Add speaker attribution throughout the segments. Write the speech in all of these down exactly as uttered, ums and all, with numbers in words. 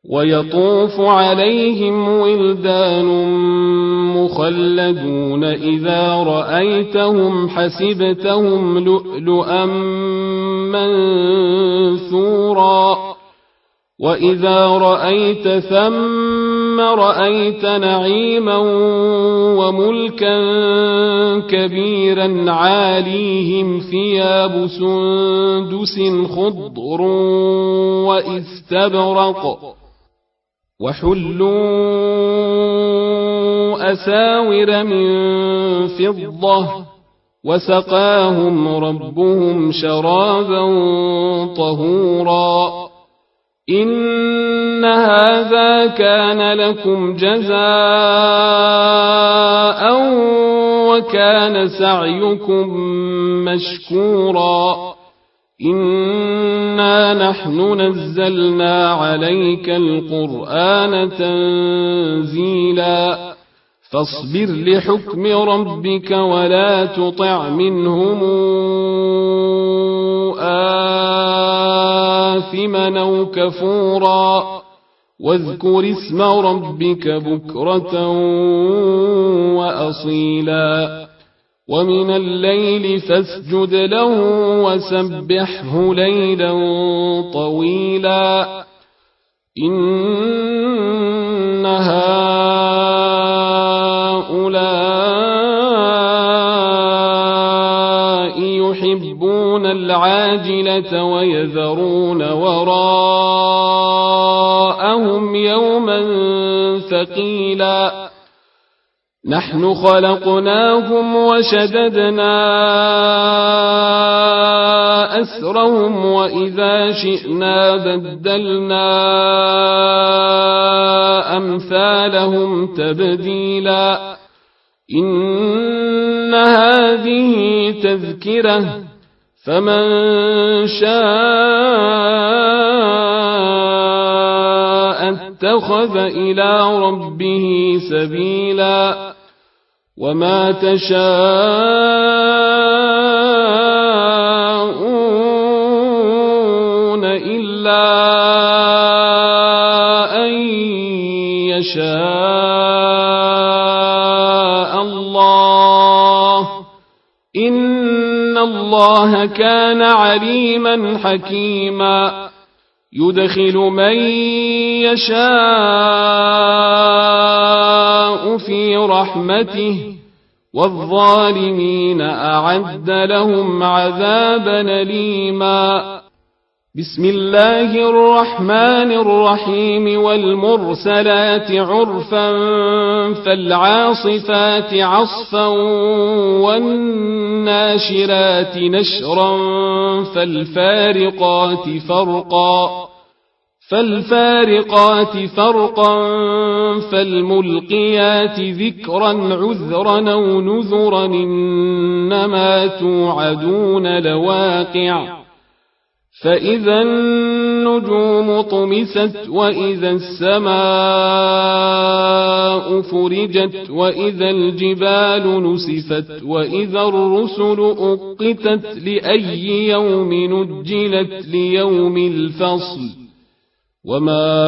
Speaker 1: ويطوف عليهم ولدان مخلدون إذا رأيتهم حسبتهم لؤلؤا منثورا وإذا رأيت ثم رأيت نعيما وملكا كبيرا عاليهم ثياب سندس خضر واستبرق وحلوا أساور من فضة وسقاهم ربهم شرابا طهورا إن هذا كان لكم جزاء وكان سعيكم مشكورا إنا نحن نزلنا عليك القرآن تنزيلا فاصبر لحكم ربك ولا تطع منهم آثما أو كفورا واذكر اسم ربك بكرة وأصيلا ومن الليل فاسجد له وسبحه ليلا طويلا إن هؤلاء يحبون العاجلة ويذرون وراءهم يوما ثقيلا نحن خلقناهم وشددنا أسرهم وإذا شئنا بدلنا أمثالهم تبديلا إن هذه تذكرة فمن شاء اتخذ إلى ربه سبيلا وما تشاءون إلا أن يشاء الله إن الله كان عليما حكيما يدخل من يشاء في رحمته والظالمين أعد لهم عذابا أليما بسم الله الرحمن الرحيم والمرسلات عرفا فالعاصفات عصفا والناشرات نشرا فالفارقات فرقا فالفارقات فرقا فالملقيات ذكرا عذرا أو نذرا إنما توعدون لواقع فإذا النجوم طمست وإذا السماء فرجت وإذا الجبال نسفت وإذا الرسل أقتت لأي يوم نجلت ليوم الفصل وما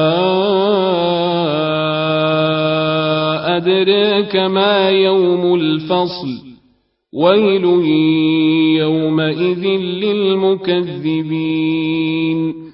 Speaker 1: أدراك ما يوم الفصل ويل يومئذ للمكذبين